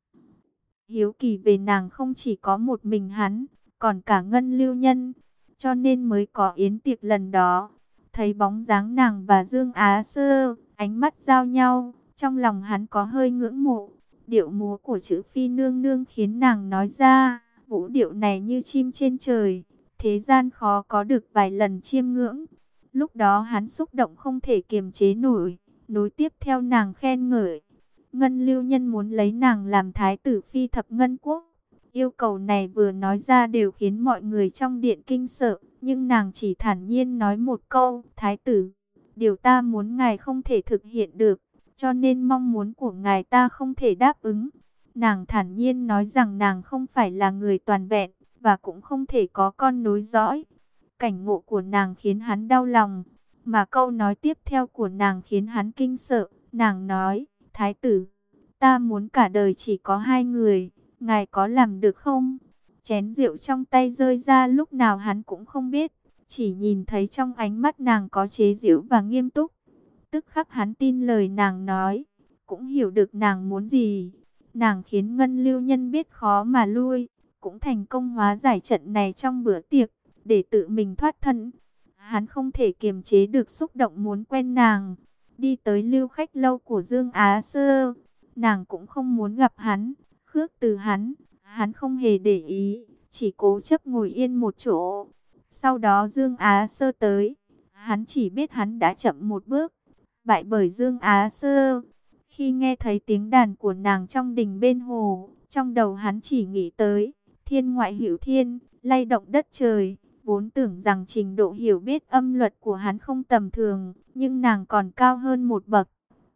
Hiếu kỳ về nàng không chỉ có một mình hắn, còn cả Ngân Lưu Nhân, cho nên mới có yến tiệc lần đó. Thấy bóng dáng nàng và Dương Á Sơ, ánh mắt giao nhau, trong lòng hắn có hơi ngưỡng mộ. Điệu múa của chữ phi nương nương khiến nàng nói ra, vũ điệu này như chim trên trời, thế gian khó có được vài lần chiêm ngưỡng. Lúc đó hắn xúc động không thể kiềm chế nổi, nối tiếp theo nàng khen ngợi. Ngân Lưu Nhân muốn lấy nàng làm thái tử phi thập ngân quốc. Yêu cầu này vừa nói ra đều khiến mọi người trong điện kinh sợ, nhưng nàng chỉ thản nhiên nói một câu, thái tử, điều ta muốn ngài không thể thực hiện được, cho nên mong muốn của ngài ta không thể đáp ứng. Nàng thản nhiên nói rằng nàng không phải là người toàn vẹn, và cũng không thể có con nối dõi. Cảnh ngộ của nàng khiến hắn đau lòng, mà câu nói tiếp theo của nàng khiến hắn kinh sợ. Nàng nói, thái tử, ta muốn cả đời chỉ có hai người, ngài có làm được không? Chén rượu trong tay rơi ra lúc nào hắn cũng không biết, chỉ nhìn thấy trong ánh mắt nàng có chế giễu và nghiêm túc. Tức khắc hắn tin lời nàng nói, cũng hiểu được nàng muốn gì. Nàng khiến Ngân Lưu Nhân biết khó mà lui, cũng thành công hóa giải trận này trong bữa tiệc, để tự mình thoát thân. Hắn không thể kiềm chế được xúc động muốn quen nàng. Đi tới lưu khách lâu của Dương Á Sơ, nàng cũng không muốn gặp hắn, khước từ hắn. Hắn không hề để ý, chỉ cố chấp ngồi yên một chỗ. Sau đó Dương Á Sơ tới, hắn chỉ biết hắn đã chậm một bước, bại bởi Dương Á Sơ. Khi nghe thấy tiếng đàn của nàng trong đình bên hồ, trong đầu hắn chỉ nghĩ tới thiên ngoại hữu thiên, lay động đất trời. Vốn tưởng rằng trình độ hiểu biết âm luật của hắn không tầm thường, nhưng nàng còn cao hơn một bậc.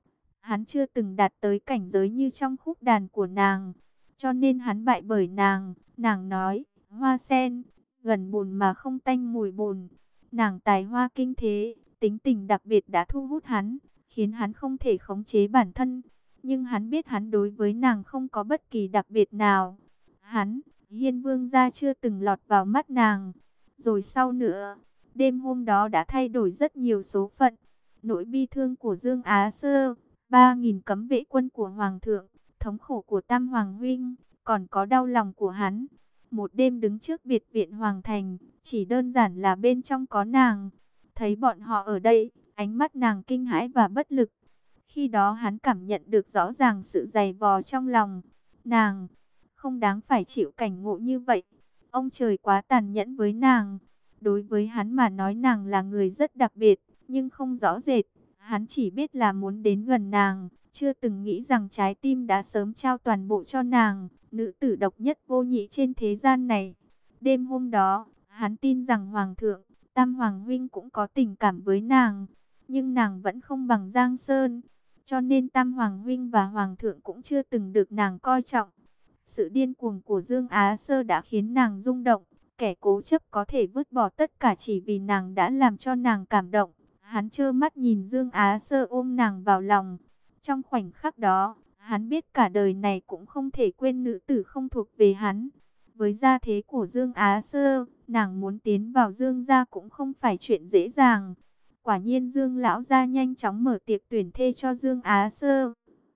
Hắn chưa từng đạt tới cảnh giới như trong khúc đàn của nàng, cho nên hắn bại bởi nàng. Nàng nói, hoa sen, gần bùn mà không tanh mùi bùn. Nàng tài hoa kinh thế, tính tình đặc biệt đã thu hút hắn, khiến hắn không thể khống chế bản thân. Nhưng hắn biết hắn đối với nàng không có bất kỳ đặc biệt nào. Hắn, Hiên Vương gia chưa từng lọt vào mắt nàng. Rồi sau nữa, đêm hôm đó đã thay đổi rất nhiều số phận. Nỗi bi thương của Dương Á Sơ, ba nghìn cấm vệ quân của Hoàng thượng, thống khổ của Tam Hoàng huynh, còn có đau lòng của hắn. Một đêm đứng trước biệt viện Hoàng thành, chỉ đơn giản là bên trong có nàng. Thấy bọn họ ở đây, ánh mắt nàng kinh hãi và bất lực. Khi đó hắn cảm nhận được rõ ràng sự dày vò trong lòng. Nàng không đáng phải chịu cảnh ngộ như vậy. Ông trời quá tàn nhẫn với nàng. Đối với hắn mà nói nàng là người rất đặc biệt, nhưng không rõ rệt. Hắn chỉ biết là muốn đến gần nàng, chưa từng nghĩ rằng trái tim đã sớm trao toàn bộ cho nàng, nữ tử độc nhất vô nhị trên thế gian này. Đêm hôm đó, hắn tin rằng Hoàng thượng, Tam Hoàng huynh cũng có tình cảm với nàng, nhưng nàng vẫn không bằng Giang Sơn, cho nên Tam Hoàng huynh và Hoàng thượng cũng chưa từng được nàng coi trọng. Sự điên cuồng của Dương Á Sơ đã khiến nàng rung động, kẻ cố chấp có thể vứt bỏ tất cả chỉ vì nàng đã làm cho nàng cảm động. Hắn trơ mắt nhìn Dương Á Sơ ôm nàng vào lòng. Trong khoảnh khắc đó, hắn biết cả đời này cũng không thể quên nữ tử không thuộc về hắn. Với gia thế của Dương Á Sơ, nàng muốn tiến vào Dương gia cũng không phải chuyện dễ dàng. Quả nhiên Dương lão gia nhanh chóng mở tiệc tuyển thê cho Dương Á Sơ.